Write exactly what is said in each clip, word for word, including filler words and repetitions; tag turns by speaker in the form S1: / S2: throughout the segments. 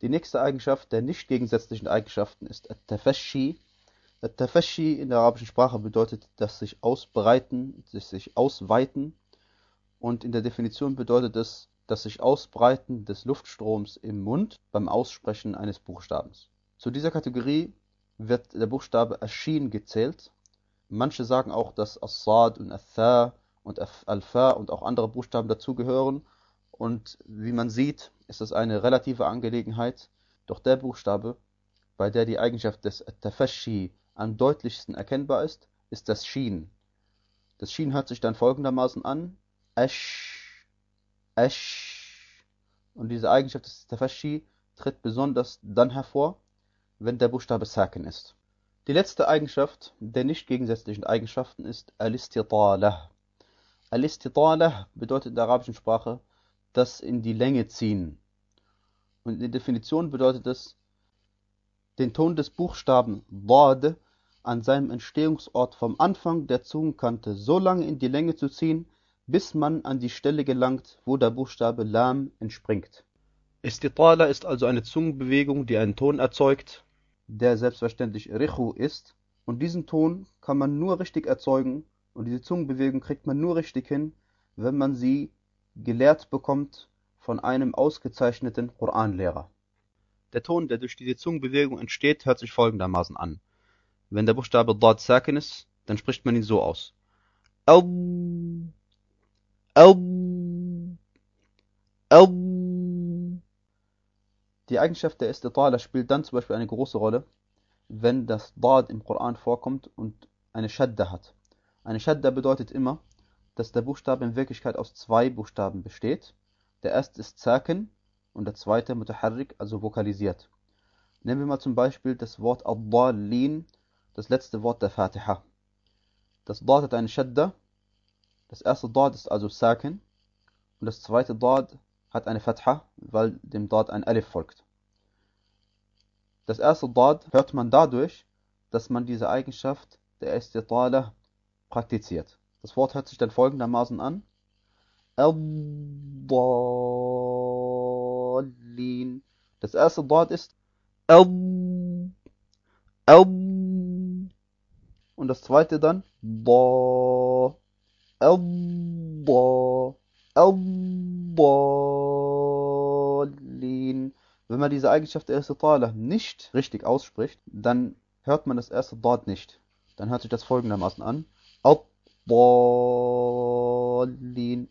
S1: Die nächste Eigenschaft der nicht gegensätzlichen Eigenschaften ist At-Tafashi. At-Tafashi in der arabischen Sprache bedeutet das sich ausbreiten, das sich ausweiten. Und in der Definition bedeutet es das sich ausbreiten des Luftstroms im Mund beim Aussprechen eines Buchstabens. Zu dieser Kategorie wird der Buchstabe Ash-Shin gezählt. Manche sagen auch, dass As-Sad und Ath-Tha und Al-Fa und auch andere Buchstaben dazugehören. Und wie man sieht, ist das eine relative Angelegenheit. Doch der Buchstabe, bei der die Eigenschaft des Tafashi am deutlichsten erkennbar ist, ist das Shin. Das Shin hört sich dann folgendermaßen an: Ash, Ash. Und diese Eigenschaft des Tafashi tritt besonders dann hervor, wenn der Buchstabe Sakin ist. Die letzte Eigenschaft der nicht gegensätzlichen Eigenschaften ist Al-Istitalah. Al-Istitalah bedeutet in der arabischen Sprache das in die Länge ziehen. Und in der Definition bedeutet es, den Ton des Buchstaben Dad an seinem Entstehungsort vom Anfang der Zungenkante so lange in die Länge zu ziehen, bis man an die Stelle gelangt, wo der Buchstabe Lam entspringt. Istitala ist also eine Zungenbewegung, die einen Ton erzeugt, der selbstverständlich Richu ist. Und diesen Ton kann man nur richtig erzeugen und diese Zungenbewegung kriegt man nur richtig hin, wenn man sie gelehrt bekommt von einem ausgezeichneten Koranlehrer. Der Ton, der durch diese Zungenbewegung entsteht, hört sich folgendermaßen an. Wenn der Buchstabe Dad Sakin ist, dann spricht man ihn so aus. Au, au, au. Die Eigenschaft der Istitala spielt dann zum Beispiel eine große Rolle, wenn das Dad im Koran vorkommt und eine Shadda hat. Eine Shadda bedeutet immer, dass der Buchstabe in Wirklichkeit aus zwei Buchstaben besteht. Der erste ist Sakin und der zweite Mutaharrik, also vokalisiert. Nehmen wir mal zum Beispiel das Wort Ad-Dallin, das letzte Wort der Fatiha. Das Dad hat eine Shadda, das erste Dad ist also Sakin und das zweite Dad hat eine Fatha, weil dem Dad ein Alif folgt. Das erste Dad hört man dadurch, dass man diese Eigenschaft der Istitala praktiziert. Das Wort hört sich dann folgendermaßen an. Ad-Dallin. Das erste Dad ist Ad, Ad. Und das zweite dann Da, Ad-Da, Ad-Dallin. Wenn man diese Eigenschaft der Istitala nicht richtig ausspricht, dann hört man das erste Dad nicht. Dann hört sich das folgendermaßen an. Ad-Dallin,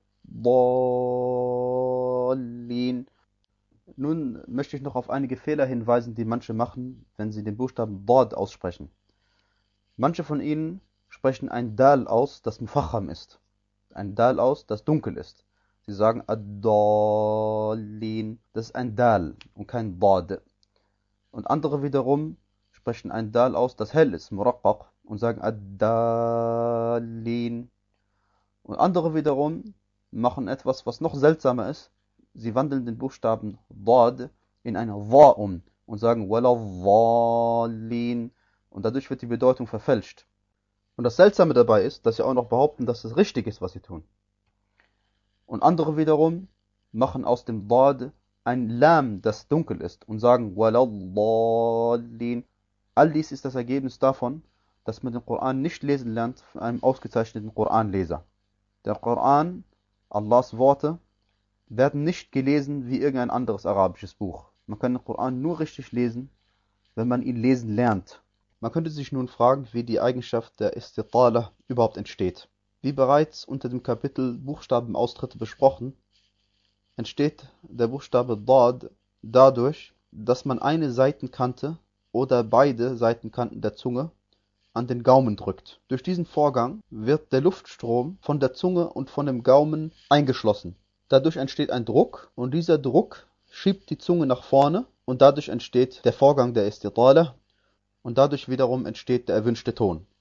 S1: Ad-Dallin. Nun möchte ich noch auf einige Fehler hinweisen, die manche machen, wenn sie den Buchstaben Dad aussprechen. Manche von ihnen sprechen ein Dal aus, das Mufacham ist. Ein Dal aus, das dunkel ist. Sie sagen Ad-Dallin. Das ist ein Dal und kein Dad. Und andere wiederum sprechen ein Dal aus, das hell ist, Muraqqaq, und sagen Ad-Dallin. Und andere wiederum machen etwas, was noch seltsamer ist. Sie wandeln den Buchstaben Dad in eine Dha um und sagen Wala-Dhalin. Und dadurch wird die Bedeutung verfälscht. Und das Seltsame dabei ist, dass sie auch noch behaupten, dass es richtig ist, was sie tun. Und andere wiederum machen aus dem Dad ein Lam, das dunkel ist, und sagen Wala-Dhalin. All dies ist das Ergebnis davon, dass man den Koran nicht lesen lernt von einem ausgezeichneten Koranleser. Der Koran, Allahs Worte, werden nicht gelesen wie irgendein anderes arabisches Buch. Man kann den Koran nur richtig lesen, wenn man ihn lesen lernt. Man könnte sich nun fragen, wie die Eigenschaft der Istitala überhaupt entsteht. Wie bereits unter dem Kapitel Buchstabenaustritte besprochen, entsteht der Buchstabe Dad dadurch, dass man eine Seitenkante oder beide Seitenkanten der Zunge an den Gaumen drückt. Durch diesen Vorgang wird der Luftstrom von der Zunge und von dem Gaumen eingeschlossen. Dadurch entsteht ein Druck und dieser Druck schiebt die Zunge nach vorne und dadurch entsteht der Vorgang der Istitala und dadurch wiederum entsteht der erwünschte Ton.